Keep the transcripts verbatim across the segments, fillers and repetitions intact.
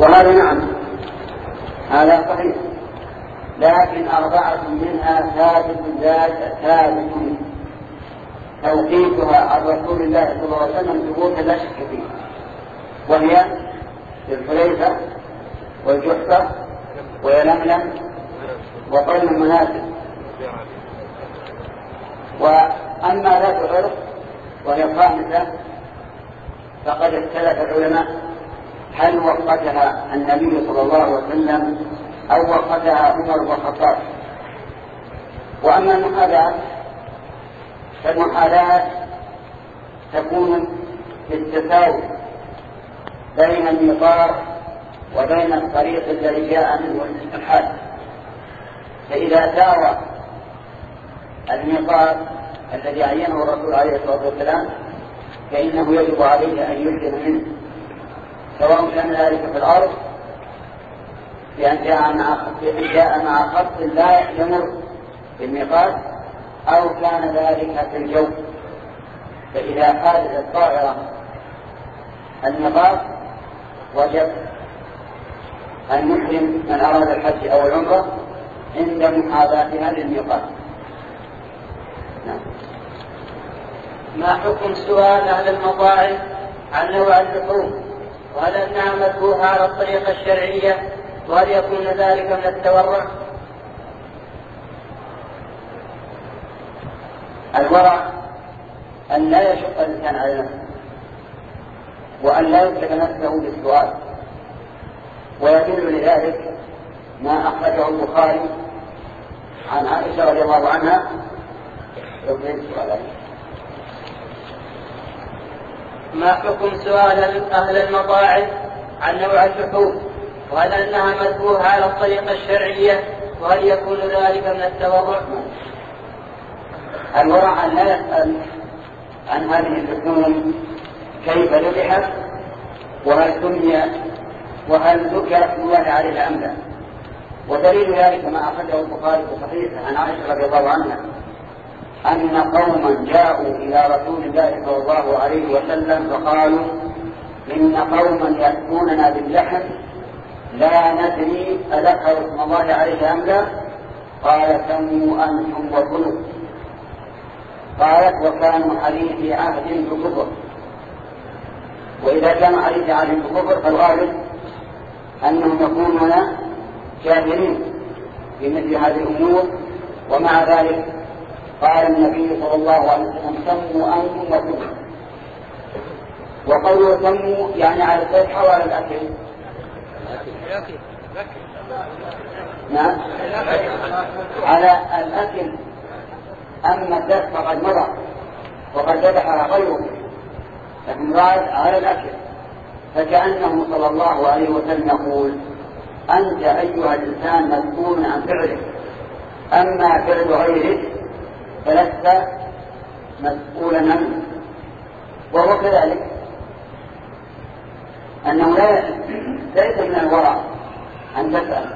وهذا نعم هذا صحيح، لكن أربعة منها ثابت ثابت توقيتها عن رسول الله صلى الله عليه وسلم ثبوتا لا شك فيه، وهي الحليفة والجحفة ويلملم وقرن المنازل. وأما ذات عرق وهي الخامسة فقد اختلف العلماء هل وقتها النبي صلى الله عليه وسلم أو وقتها عمر بن الخطاب. وأما المحاذاة فالمحاذاة تكون بالتساوي بين المطار وبين الطريق الذي جاء منه الحاج، فإذا ساوى المطار الذي عينه الرسول عليه الصلاة والسلام فإنه يجب عليه أن يحسن منه، سواء كان ذلك في الأرض بأن جاء مع جاء مع خط لا يمر بالميقات، أو كان ذلك في الجو. فإذا حادث الطائرة الميقات وجب أن يحرم من أراد الحج أو العمرة عند محاذاتها للميقات. نعم. ما حكم سؤال أهل المطاعم عن نوع اللحوم، وهل أنها مذبوحة على الطريقة الشرعية، وهل يكون ذلك من التورع؟ الورع أن لا يشق الإنسان على نفسه وأن لا يترك نفسه بالسؤال، ويدل لذلك ما أخرجه البخاري عن عائشة رضي الله عنها. ما حكم سؤال أهل المطاعم عن نوع اللحوم، وهل أنها مذبوحة على الطريقة الشرعية، وهل يكون ذلك من التورع؟ الورع أن لا يسأل عن هذه اللحوم كيف ذبحت وهل سمي وهل ذكر اسم الله عليها أم لا. ودليل ذلك ما أخرجه البخاري في صحيحه عن عائشة رضي الله عنها أن قوما جاءوا إلى رسول الله صلى الله عليه وسلم فقالوا إن قوما يأتوننا باللحم لا ندري أذكر اسم الله عليه أم لا، قال سموا أنتم وكلوا. قالت وكانوا حديث عهد بكفر، وإذا كان حديث عهد بكفر فالغالب أنهم يكونون جاهلين بمثل هذه الأمور. ومع ذلك قال النبي صلى الله عليه وسلم سموا أنتم وكلوا. وقولوا سموا يعني على الذبح وعلى الأكل. نعم على الأكل، أما الذبح فقد مضى وقد ذبحها غيره، لكن راد على الأكل. فكأنه صلى الله عليه وسلم يقول أنت أيها الإنسان مسؤول عن فعلك، أما فعل غيرك فلست مسؤولا عنه. وهو كذلك أنه ليس من الورع أن تسأل.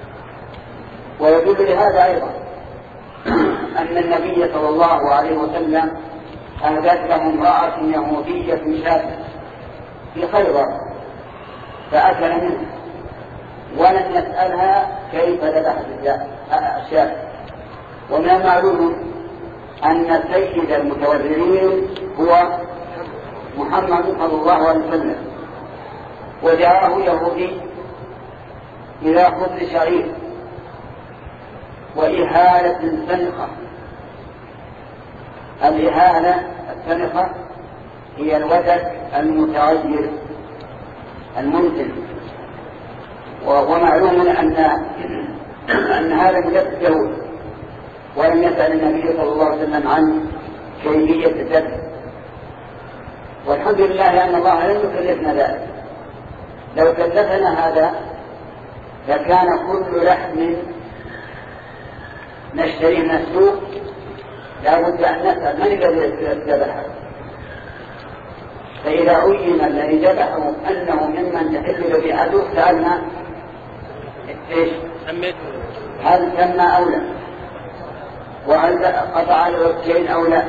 ويدل لهذا أيضا أن النبي صلى الله عليه وسلم أهدت له امرأة يهودية شاة في خيبر فأكل منه ولم يسألها كيف ذبحت الشاة. ومن المعلوم أن سيد المتورعين هو محمد صلى الله عليه وسلم، وجاءه يهودي إلى خبز شعير وإهالة سنقة. الإهالة السنقة هي الودك المتغير المنتن. ومعلوم أن أن هذا مجد يهود، ولم يسأل النبي صلى الله عليه وسلم عن كيفية الذبح. والحمد لله أن الله لم يكلفنا ذلك. لو كلفنا هذا لكان كل لحم نشتريه من السوق لا بد أن نسأل من الذي ذبحه. فإذا عين الذي ذبحه أنه ممن تحل ذبيحته سألنا إيش؟ هل تم أو لا؟ وهل قطع الوجهين أو لا؟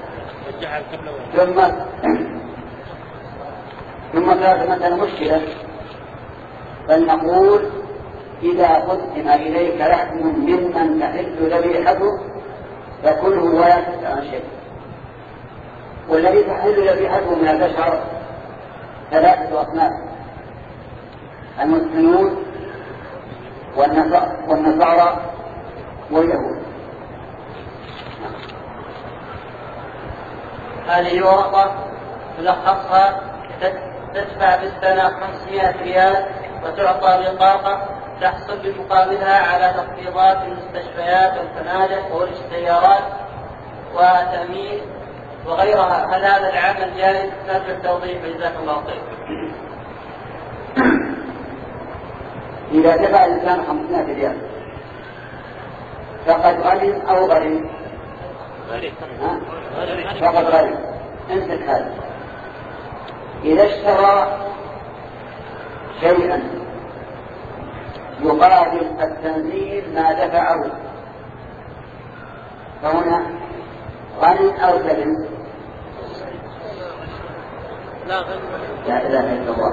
ثم ثم صارت مثلا مشكلة بل نقول إذا قدم إليك لحم ممن تحل ذبيحته فكله ولا تسأل عن شيء. والذي تحل ذبيحته من البشر ثلاثة أصناف: المسلمون والنصارى واليهود. هذه ورقة تلخصها تدفع بالسنة خمسمائة ريال وتعطى بطاقة تحصل بمقابلها على تخفيضات المستشفيات والفنادق والسيارات وتأمين وغيرها. هل هذا العمل جائز؟ نرجو التوضيح جزاك الله خير. إذا دفع الإنسان خمسمائة ريال فقد غنم أو غرم؟ فقد غرم. امسك هذا. إذا اشترى شيئا يقابل التنزيل ما دفعه فهنا غنم أو سلم؟ لا غنم. لا إله إلا الله.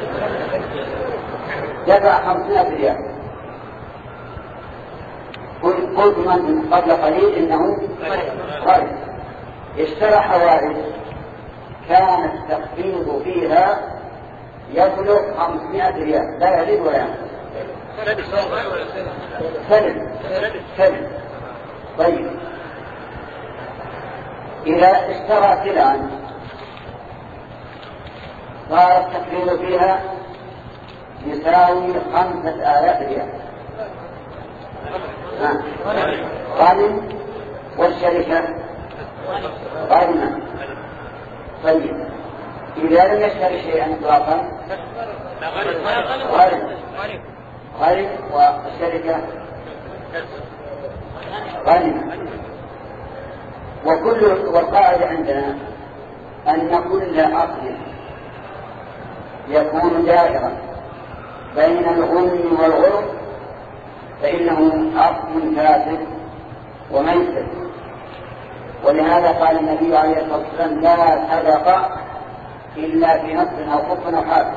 دفع خمسمائة ريال. قلت من قبل قليل إنه غنم. اشترى حوائج كان التخفيض فيها يبلغ خمسمائة ريال لا يزيد ولا ينقص. سلم سلم. طيب إذا اشترى سلعا صار التخفيض فيها يساوي خمسة آلاف ريال غنم والشركة غنمة. طيب إذا لم يشتري شيئا إطلاقا غنم غنم والشركة غنم. وكل والقاعدة عندنا أن كل أصل يكون دائرا بين الغنم والغرم فإنه أصل فاسد وميسر. ولهذا قال النبي عليه الصلاة والسلام: لا صدقة إلا في نصر أو خف أو حافظ.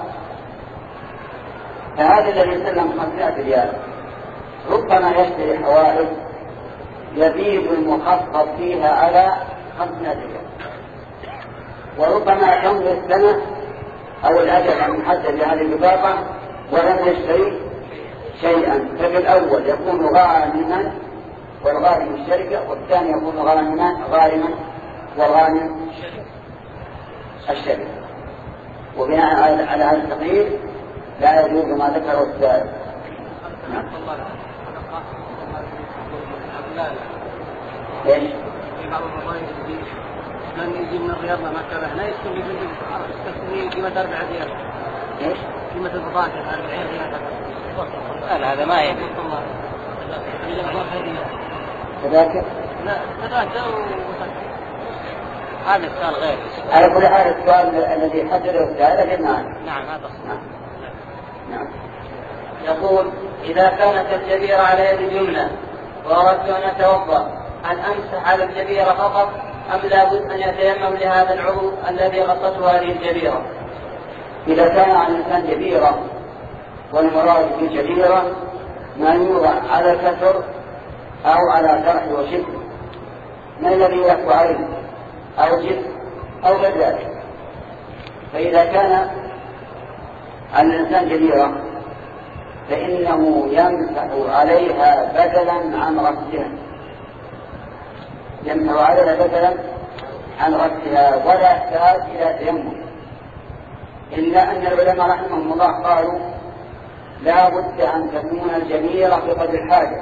فهذا الذي سلم خمسمائة ريال ربما يشتري حوائج يزيد المخفض فيها على خمسمائة ريال، وربما تمضي السنة أو الأجل المحدد لهذه البطاقة ولم يشتري شيئا. ففي الأول يكون غانما والغانم الشركة، والثاني يكون غانما غارما والغانم الشركة. وبناء على هذا التقييد لا يجوز ما ذكره السائل. ايش؟ في بعض الرضايا من يجي من الرياض ما كره لا يسكن يجي يستثني قيمة أربعة ريال. ايش؟ قيمة البضاعة أربعين ريال. لا هذا ما يبي. كذاك؟ لا كذاك هذا السؤال غير. على كل حال السؤال الذي حدده السائل جمعا. نعم هذا صحيح. نعم. يقول: إذا كانت الجبيرة على يد اليمنى وأردت أن أتوضأ هل أمسح على الجبيرة فقط أم لابد أن يتيمم لهذا العضو الذي غطته هذه الجبيرة؟ إذا كان على الإنسان جبيرة والمراد بالجبيرة ما يوضع على كسر أو على جرح وشبه ما الذي يقف عليه أو جسم أو غير ذلك. فإذا كان على الإنسان جبيرة فإنه يمسح عليها بدلا عن رأسها يمسح عليها بدلا عن رأسها ولا يحتاج إلى تيمم. إلا أن العلماء رحمهم الله قالوا لا بد أن تكون الجبيرة بقدر الحاجة،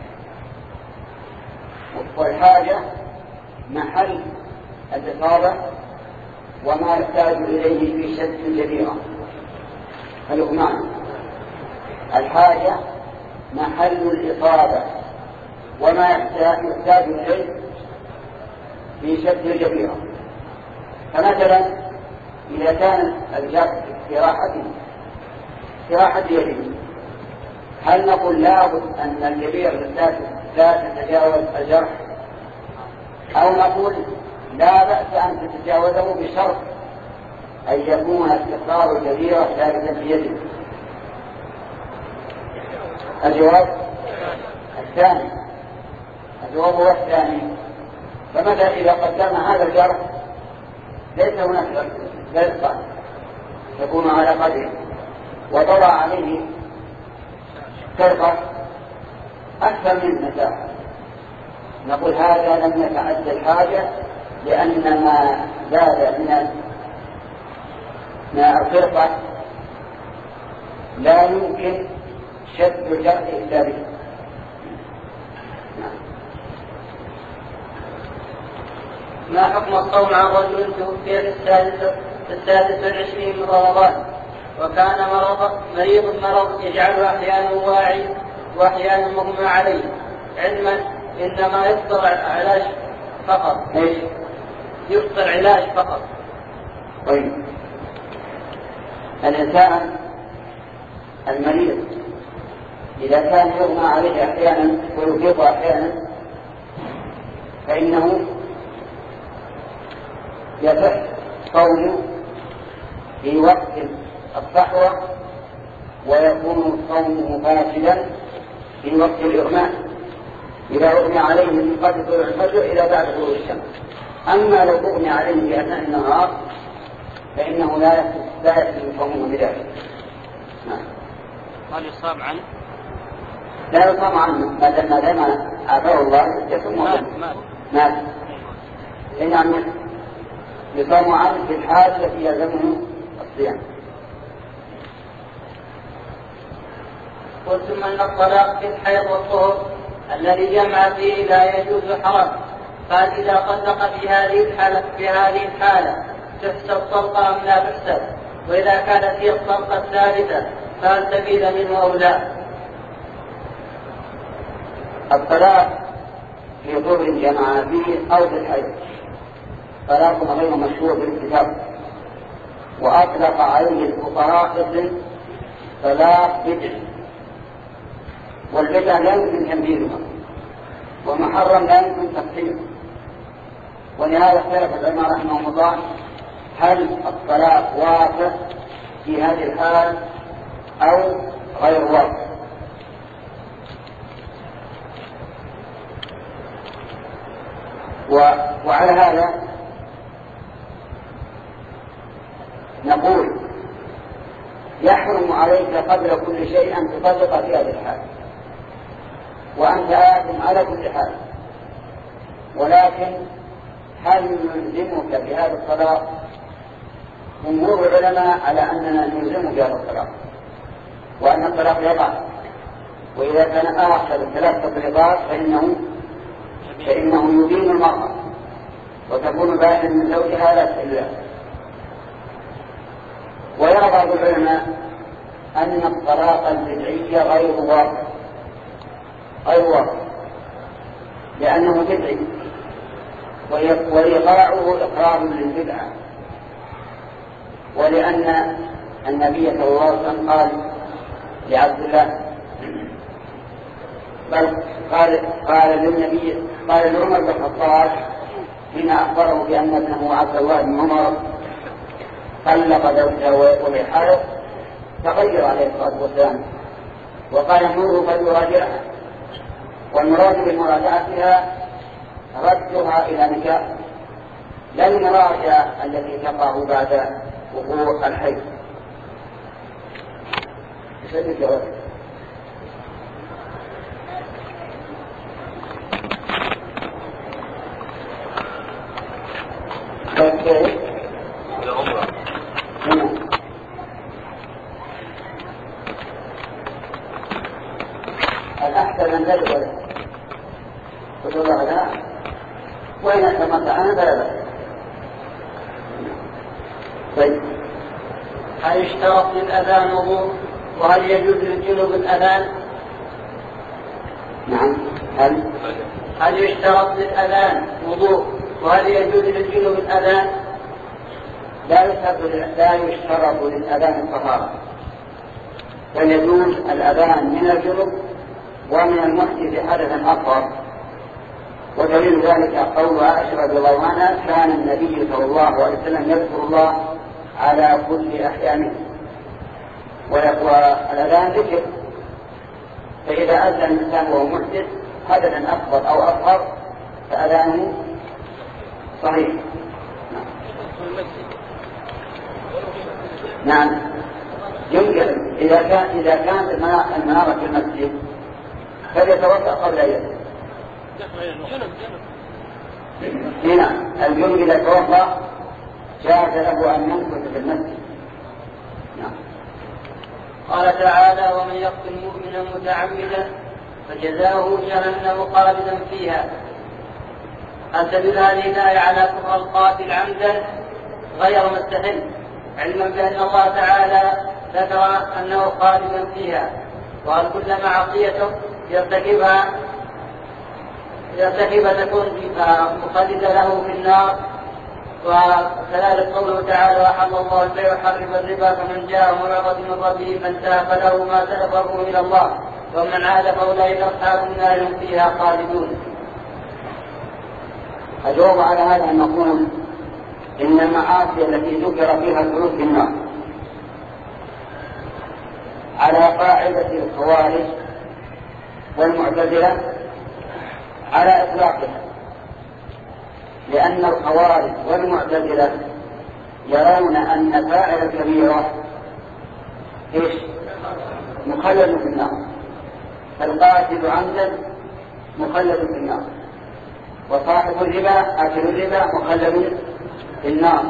والحاجة محل الإصابة وما يحتاج إليه في شد الجبيرة. فالأمان الحاجة محل الإصابة وما يحتاج إليه في شد الجبيرة. فمثلا إذا كان الجرح في راحته في راحة يده هل نقول لابد أن الجبيرة لا تتجاوز الجرح، أو نقول لا بأس أن تتجاوزه بشرط أن يكون استقرار الجبيرة ثابتا في يده؟ الجواب الثاني، الجواب هو الثاني. فمتى إذا قدمنا هذا الجرح ليس هناك غير يكون على قدره وضع عليه فرقة أكثر من مساحة، نقول هذا لم يتعد الحاجة، لأن ما زاد من الفرقة لا يمكن شد الجرح إلا به. ما حكم الصوم عن رجل توفي في السادس السادس والعشرين من رمضان وكان مرض مريض مرض يجعله أحيانا واعي وأحيانا مغمى عليه، علما إنما يفطر علاج فقط؟ ايش؟ يفطر علاج فقط. طيب، الإنسان المريض إذا كان يغمى عليه أحيانا ويفيق أحيانا فإنه يصح صومه في وقت الصحوة ويكون صومه فاسدا في وقت الإغماء إذا أغمي عليه من قبل طلوع الفجر إلى بعد طلوع الشمس. أما لو أغمي عليه في أثناء النهار فإنه لا لا يحسن صومه بذلك. هل يصام عنه؟ لا يصام عنه ما دام ما دام عافاه الله يصوم مات مات نعم يصام عنه في الحال التي يلزمه الصيام. قلتم أن الطلاق في الحيض والطهر الذي جمع فيه لا يجوز حرام، قال إذا طلق في هذه الحالة في هذه الحالة تحسب طلقة أم لا تحسب؟ وإذا كانت هي الطلقة الثالثة فهل سبيل منه أو لا؟ الطلاق في طهر جمع فيه أو في الحيض طلاق غير مشهور بالكتاب، وأطلق عليه الفقهاء مثل طلاق بدع، والبدع لا يمكن تنبيهها ومحرم لا يمكن تفصيله. ولهذا اختلف العلماء رحمهم الله هل الطلاق واقع في هذه الحال أو غير واقع. وعلى هذا نقول يحرم عليك قبل كل شيء أن تطلق في هذه الحال، وأنت آثم على كل حال، ولكن هل نلزمك بهذا الطلاق؟ جمهور العلماء على أننا نلزمك بهذا الطلاق، وأن الطلاق يقع، وإذا كان آخر ثلاث تطليقات فإنه فإنه يدين المرأة وتكون بائنا من زوجها لا تحل. ويرى بعض العلماء أن الطلاق البدعي غير واقع غير واقع لأنه بدعي وإيقاعه إقرار للبدعة، ولأن النبي صلى الله عليه وسلم قال لعبد الله بل قال قال للنبي قال لعمر بن الخطاب حين أخبره بأن ابنه عبد الله بن عمر طلق زوجها وهي حائض تغير عليه الصلاة والسلام وقال مره فليراجعها، والمراد بمراجعتها ردها إلى نكاح لا المراجعة التي تقع بعد وقوع الحيض. العمرة الأحسن أن تدخل قلت الله لا وإن أتمتعنا فلا بأس. طيب، هل يشترط للأذان وضوء؟ وهل يجوز للجنوب الأذان؟ نعم. هل هل يشترط للأذان وضوء؟ وهل يجوز للجنوب الأذان؟ لا يشترط لا يشترط للأذان الطهارة، بل يجوز الأذان من الجنوب ومن المحدث حدثا أصغر. ودليل ذلك قول عائشة رضي الله عنها كان النبي صلى الله عليه وسلم يذكر الله على كل أحيانه، والأذان ذكر فإذا أذن الإنسان وهو محدث حدثا أكبر أو أصغر فأذانه صحيح. نعم يمكن إذا كان إذا كانت المنارة في المسجد فليتوضأ قبل أن يدخل. هنا الجنب إذا توضأ جاز له أن يمكث في المسجد. نعم. قال تعالى: ومن يقتل مؤمنا متعمدا فجزاؤه جهنم خالدا فيها. هل تدل هذه الآية على كفر القاتل عمدا غير مستحل، علما بأن الله تعالى ذكر أنه خالدا فيها؟ وهل كل معصية يرتكبها يرتكب تكون مخلدا له في النار؟ وكذلك قوله تعالى: وحل الله البيع وحرم الربا فمن جاءه موعظة من ربه فانتهى فله ما سلف وأمره إلى الله ومن عاد فأولئك أصحاب النار هم فيها خالدون. الجواب على هذا أن نقول إن المعاصي التي ذكر فيها الخلود في النار على قاعدة الخوارج والمعتزلة على إطلاقها، لأن الخوارج والمعتزلة يرون أن فاعل الكبيرة إيش؟ مخلد في النار، فالقاتل عمدا مخلد في النار، وصاحب الربا آكل الربا مخلد في النار،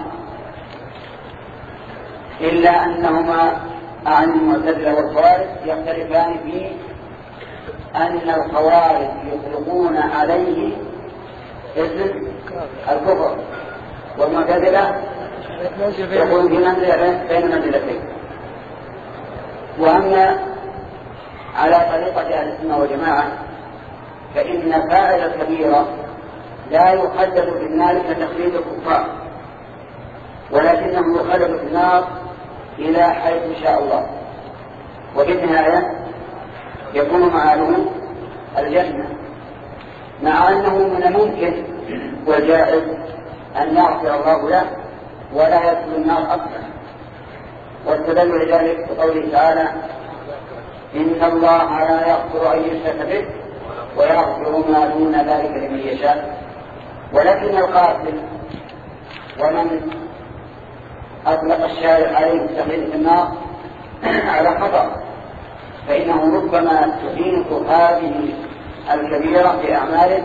إلا أنهما عن المعتزلة والخوارج يختلفان في أن الخوارج يطلقون عليه اسم الكفر، والمعتزلة يقول في منزلة بين منزلتين. وأما على طريقة أهل السنة والجماعة فإن فاعل الكبيرة لا يخلد في النار كتخليد الكفار، ولكنه يخلد في النار إلى حيث شاء الله، وفي النهاية يكون معه الجنة، مع أنه من الممكن والجائز أن يغفر الله له ولا يدخل النار أصلا. واستدل لذلك بقوله تعالى: إن الله لا يغفر أن يشرك به ويغفر ما دون ذلك لمن يشاء. ولكن القاتل ومن أطلق الشارع عليه التخليد في النار على خطأ، فإنه ربما تحيط هذه الكبيرة بأعماله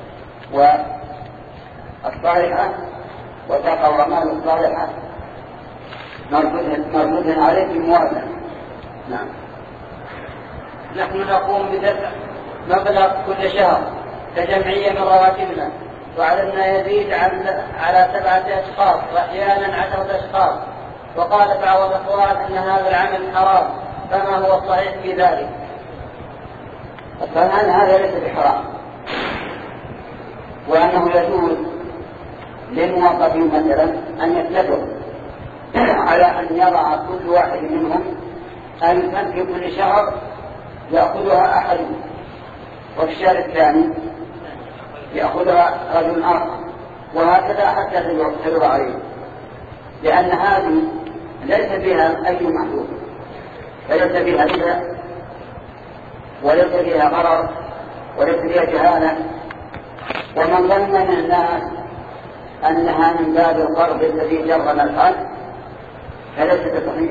والصالحة وتقع أعماله الصالحة مردودها عليه بموازنة. نعم. نحن نقوم بدفع مبلغ كل شهر كجمعية من رواتبنا، وعددنا يزيد على سبعة أشخاص وأحيانا عشرة أشخاص، وقال بعض الأخوان أن هذا العمل حرام، فما هو الصحيح في ذلك؟ فالآن هذا ليس بحرام، وأنه يجوز للموظفين مثلا أن يتفقوا على أن يضع كل واحد منهم ألفا في كل شهر يأخذها أحد، وفي الشهر الثاني يأخذها رجل آخر، وهكذا حتى تدور عليه، لأن هذه ليس فيها أي محدود، فليس فيها ربا وليس فيها غرر وليس فيها جهالة. ومن ظن من الناس أنها من باب القرض الذي جرم الحال فليس بصحيح،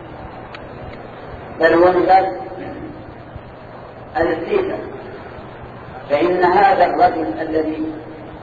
بل هو من باب الاستيفاء. فإن هذا الرجل الذي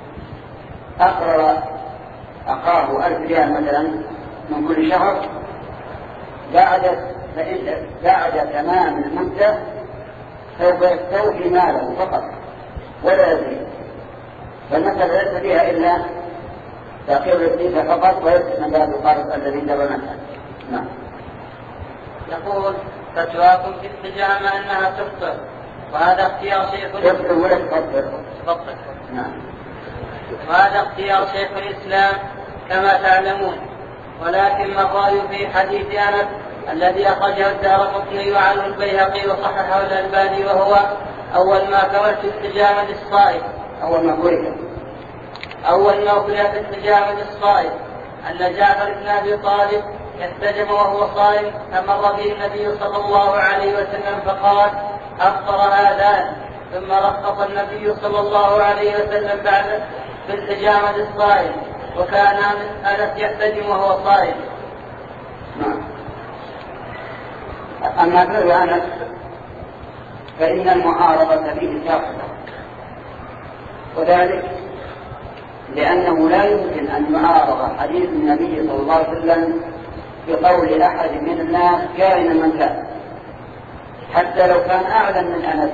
أقرر أخاه ألف ريال مثلا من كل شهر بعد بعد تمام المدة سوف يستوفي ماله فقط ولا يزيد، فالمسألة ليس فيها إلا تأخير الاستيفاء فقط ويكتب من باب القرض الذي جرمته. نعم. يقول: فتواكم في الحجامة أنها تفطر، وهذا اختيار شيخ الإسلام ولا تفطر. تفطر. نعم. وهذا اختيار شيخ الإسلام كما تعلمون، ولكن ما الرأي في حديث أنس الذي أخرجه الدارقطني وعنه البيهقي وصححه الألباني، وهو: أول ما كملت الحجامة للصائم أول ما كلت أول ما كلت الحجامة للصائم أن جعفر بن أبي طالب يحتجم وهو صائم، فمر به النبي صلى الله عليه وسلم فقال: أفطر هذان. ثم رخص النبي صلى الله عليه وسلم بعد في الحجامة الصائم، وكان أنس يحتجم وهو صائم. نعم. أما فعل أنس فإن المعارضة فيه شاقة، وذلك لأنه لا يمكن أن يعارض حديث النبي صلى الله عليه وسلم بقول أحد من الناس كائنا من كان، حتى لو كان أعلم من أنس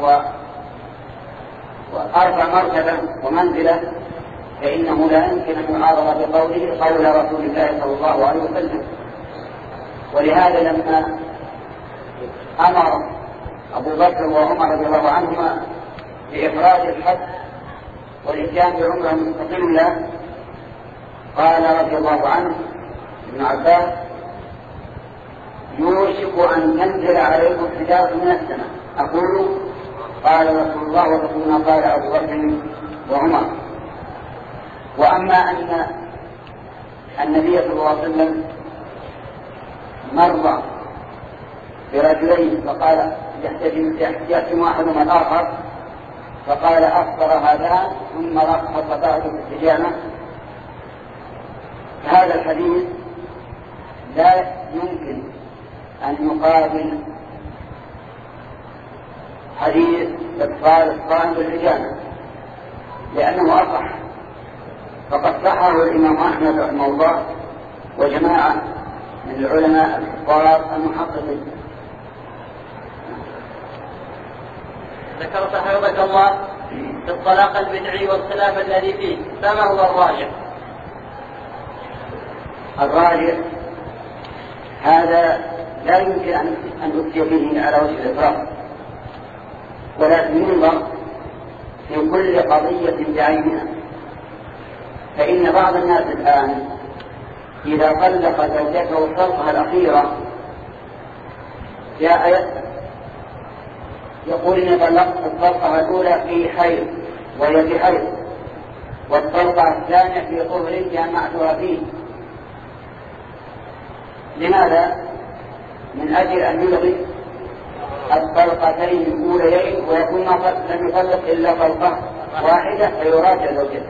وأرفع مرتبة ومنزلة، فإنه لا يمكن أن يعارض بقوله قول رسول الله صلى الله عليه وسلم. ولهذا لما أمر أبو بكر وعمر رضي الله عنهما بإخراج الحج والإتيان بعمرة مستقلة، قال رضي الله عنه ابن عباس: يوشك أن تنزل عليكم حجارة من السماء. أقول: قال رسول الله ورسولنا قال أبو بكر وعمر. وأما أن النبي صلى الله عليه وسلم مر برجلين فقال يحتجم أحدهما الآخر، فقال أفطر هذان ثم رخص بعد الحجامة، هذا الحديث لا يمكن أن يقابل حديث إبطال الصائم بالحجامة، لأنه أصح، فقد صححه الإمام أحمد رحمه الله وجماعة من العلماء الكبار المحققين. ذكرت حفظك الله في الطلاق البدعي والخلاف الذي فيه، فما هو الراجح؟ الراجح هذا لا يمكن أن أفتي به على وجه الإطلاق، ولكن ينظر في كل قضية بعينها. فإن بعض الناس الآن إذا طلق زوجته الطلقة الأخيرة جاء يسأل يقول: إن طلقت الطلقة الأولى في حيض وهي في حيض، والطلقة الثانية في طهر جامعتها فيه. لماذا؟ من أجل أن يلغي الطلقتين الأوليين ويكون لم يطلق إلا طلقة واحدة فيراجع زوجته.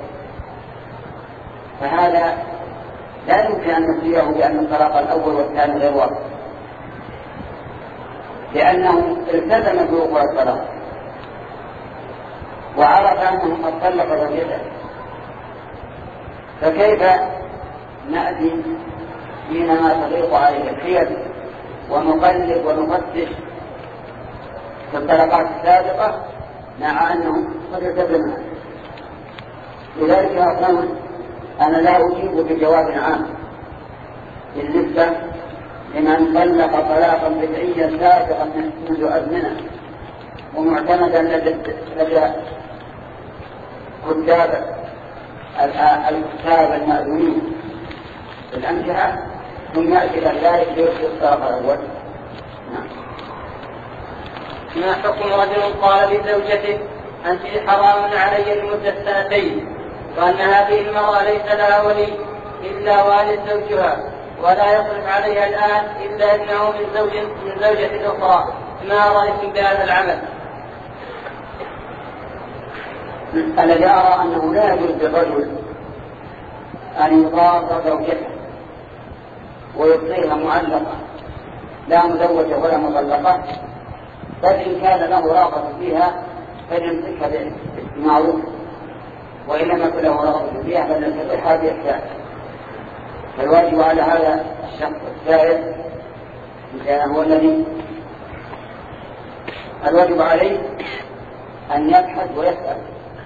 فهذا لا يمكن أن نفتيه بأن الطلاق الأول والثاني غير واحد، لأنه التزم بوقوع الطلاق وعرف أنه قد طلق زوجته، فكيف نأتي حينما تضيق عليه الحيل ونقلب ونفتش في الطلقات السابقة مع أنه قد التزمها؟ لذلك أقول أنا لا أجيب بجواب عام بالنسبة لمن طلق طلاقا بدعيا سابقا منذ أزمنة ومعتمدا لدى كتاب الكتاب المأذونين في الأمتعة، ثم يأتي إلى ذلك يرسل الطلاق الأول. ما حكم رجل قال لزوجته: أنت حرام علي لمدة سنتين، وأن هذه المرأة ليس لها ولي إلا والد زوجها، ولا يصرف عليها الآن إلا ابنه من زوج من زوجة أخرى، ما رأيكم بهذا العمل؟ الذي أرى أنه لا يجوز للرجل أن يضار زوجته ويبقيها معلقة لا مزوجة ولا مطلقة، بل إن كان له رغبة فيها فليمسكها بالمعروف، وإن لم يكن له رغبة فيها فليمسكها بإحسان. فالواجب على هذا الشخص الثالث إن كان هو الذي الواجب عليه أن يبحث ويسأل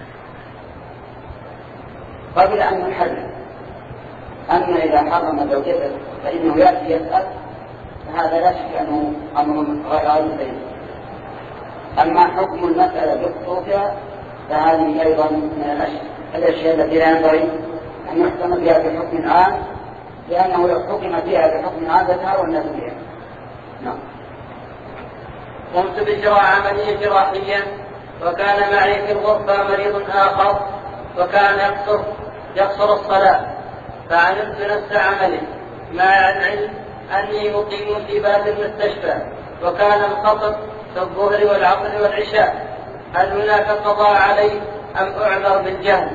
قبل أن يحرم. أما إذا حرم زوجته فإنه يأتي يسأل، فهذا لا شك أنه أمر غير سليم. أما حكم المسألة بخصوصها فهذه أيضا من الأشياء التي لا ينبغي أن يحكم بها بحكم عام، لأنه لو حكم فيها بحكم عام فتهاوى الناس بها. نعم. قمت بإجراء عملية جراحية، وكان معي في الغرفة مريض آخر وكان يقصر يقصر الصلاة، فعملت نفس عمله مع العلم أني مقيم في باب المستشفى، وكان الخطب كالظهر والعصر والعشاء، هل هناك قضاء عليه أم أعذر بالجهل؟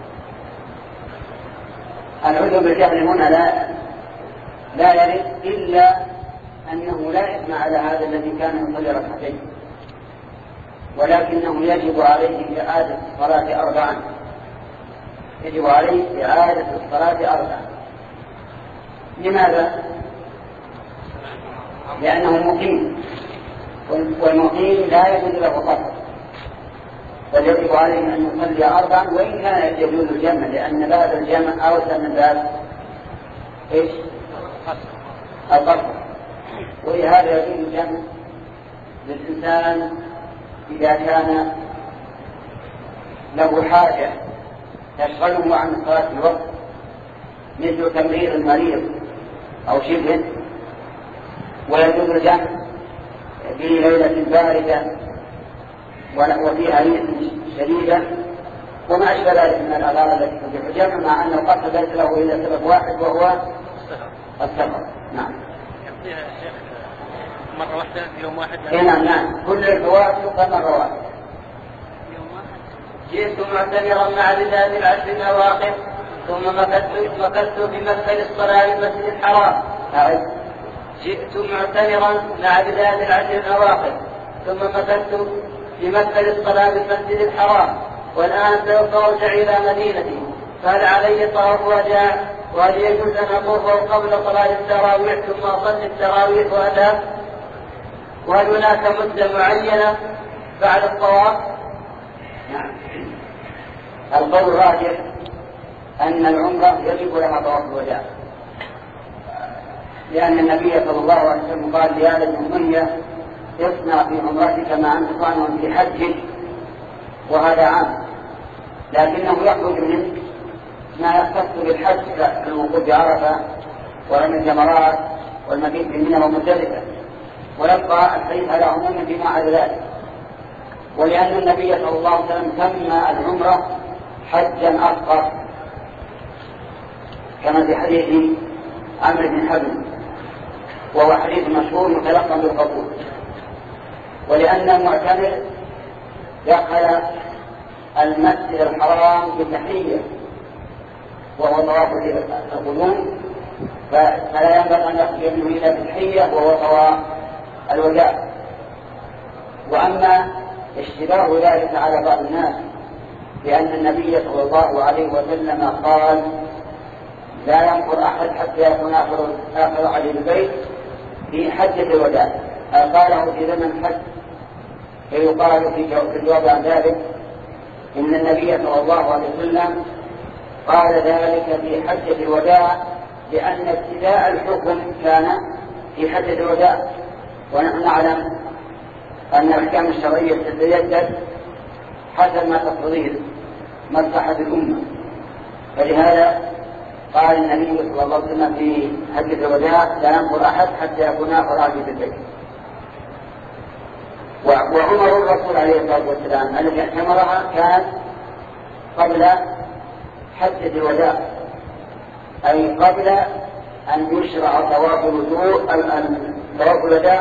العذر بالجهل هنا لا لا يرد إلا أنه لا إثم على هذا الذي كان يصلي ركعتين، ولكنه يجب عليه إعادة الصلاة أربعا يجب عليه إعادة الصلاة أربعا. لماذا؟ لأنه مقيم، والمقيم لا يجوز له قصر، بل يجب عليه أن يصلي أربعا، وإن كان يجوز الجمع، لأن باب الجمع أوسع من باب إيش؟ القصر. ولهذا يجوز الجمع للإنسان إذا كان له حاجة تشغله عن الصلاة في الوقت، مثل تمريض المريض أو شبه، ويجوز الجمع في ليلة باردة وفيها ريح شديدة وما أشبه ذلك من الأغراض التي تجب الجمع، مع أن القصر ليس له إلا سبب واحد وهو السفر. نعم. يقضيها يا شيخ مرة واحدة يوم واحد؟ نعم نعم، كل الفوات تقضى مرة واحدة. جئت معتمرا مع بداية العشر الأواخر ثم مكثت مكثت بمدخل الصلاة المسجد الحرام. أعد. جئت معتمرا مع بداية العشر الأواخر ثم مكثت بمدخل الصلاة بالمسجد الحرام، والآن سوف أرجع إلى مدينتي، فهل علي طواف وداع؟ وهل يجوز أن أطوف قبل صلاة التراويح ثم أصلي التراويح وأذهب؟ وهل هناك مدة معينة بعد الطواف؟ نعم. القول الراجح أن العمرة يجب لها طواف الوداع، لأن النبي صلى الله عليه وسلم قال لآل الأمية اصنع في عمرتك ما أنت صانع في حج، وهذا عام، لكنه يخرج منه ما يختص بالحج كالوقوف بعرفة ورمي الجمرات والمبيت في منى ومزدلفة، ويبقى الحديث على عموم فيما عدا ذلك. ولأن النبي صلى الله عليه وسلم سمى العمرة حجا أصغر كما في حديث عمرو بن حزم، وهو حديث مشهور متلقى بالقبول. ولأن المعتمر دخل المسجد الحرام بتحية وهو طواف القدوم، فلا ينبغي أن يخرج منه إلا بتحية وهو طواف الوداع. وأما اشتباه ذلك على بعض الناس بأن النبي صلى الله عليه وسلم قال لا ينظر أحد حتى يكون آخر آخر عليه البيت في حجة الوداع، قاله في زمن حج، فيقال في الجواب عن ذلك إن النبي صلى الله عليه وسلم قال ذلك في حجة الوداع لأن ابتداء الحكم كان في حجة الوداع، ونحن نعلم أن الأحكام الشرعية تتجدد حسب ما تقتضيه مصلحة الأمة، فلهذا قال النبي صلى الله عليه وسلم في حجة الوداع لا ينظر أحد حتى يكون آخر عاجز البيت. وعمر الرسول عليه الصلاة والسلام الذي اعتمرها كان قبل حجة الوداع، أي قبل أن يشرع طواف الوضوء طواف الوداع.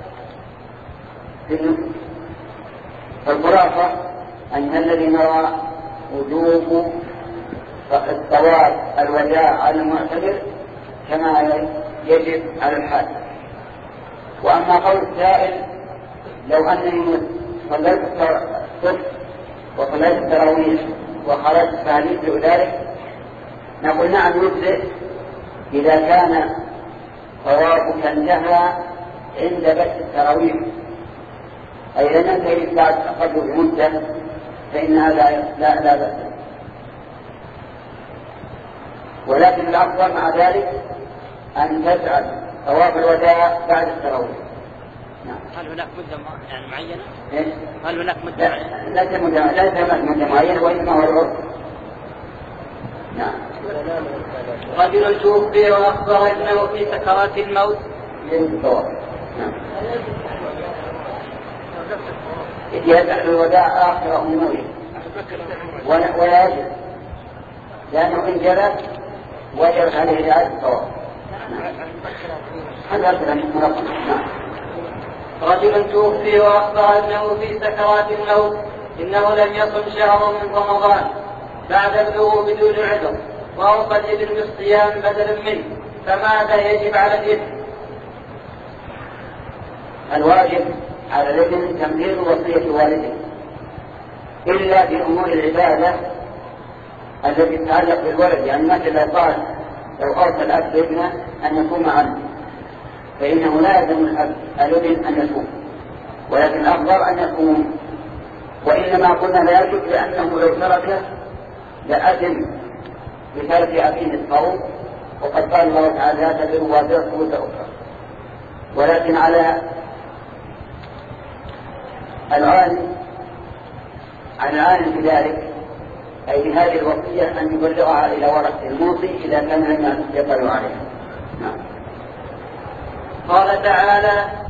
فالخلاصة أن الذي نرى وجوب طواف الوداع على المعتمر كما يجب على الحاج. وأما قول السائل لو أنني صليت الصبح وصليت التراويح وخرجت فهل يجزئ ذلك؟ نقول نعم يجزئ إذا كان طوافك انتهى عند بدء التراويح، أي لم ينتهي بعد قدر مدة فإن هذا لا لا بأس. ولكن الأفضل مع ذلك أن تجعل طواف الوداع بعد التراويح. نعم. هل هناك مدة يعني معينة؟ إيش؟ هل هناك مدة معينة؟ لا ليس مدة لا مدة معينة وإنما هو العرف. نعم. رجل توفي وأخبر ابنه في سكرات الموت. للطواف. نعم. يجعل الوداع آخر أموره ولا يجب، لأنه إن جلس وجب عليه إعادة الطواف. هذا أكثر من مرقم. نعم. رجل رجل توفي وأخبر أنه في سكرات الموت إنه لم يصم شهر من رمضان بعد بلوغه بدون عذر وأوصى الابن بالصيام بدلا منه، فماذا يجب على الابن؟ الواجب على الابن تنفيذ وصية والده إلا في أمور العبادة التي تتعلق بالولد، يعني مثل لو قال لو أوصى الأب ابنه أن يصوم عنه فإنه لا يلزم الأب الابن أن يصوم، ولكن الأفضل أن يصوم. وإنما قلنا لا يجب لأنه لو تركه لأثم بترك أبيه الصوم، وقد قال الله تعالى لا تزر وازرة وزر أخرى. ولكن على العالم على العالم بذلك أي بهذه الوصية أن يبلغها إلى ورثة الموصي إذا كان لم يقدروا عليها. نعم. قال تعالى